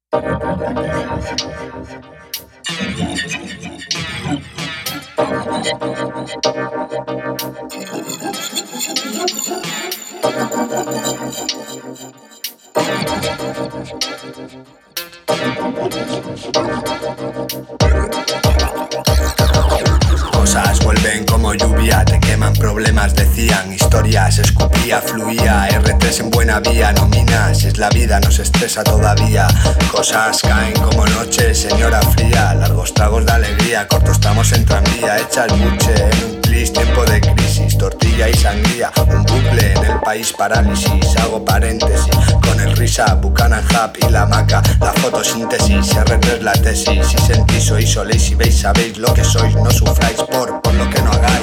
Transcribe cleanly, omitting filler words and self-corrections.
Cosas vuelven como lluvia, te queman problemas, decían. Historias, escupía, fluía, R3 en buena vía. Nomina, si es la vida, nos estresa todavía. Cosas caen como noche, señora fría. Largos tragos de alegría, cortos tramos en tranvía. Echa el buche en un plis, tiempo de crisis. Tortilla y sangría, un bucle en el país, parálisis. Hago paréntesis, con el risa, Buchanan Hub y la maca. La fotosíntesis, R3 la tesis. Si sentís, sois, soléis, si veis, sabéis lo que sois. No sufráis por lo que no hagáis.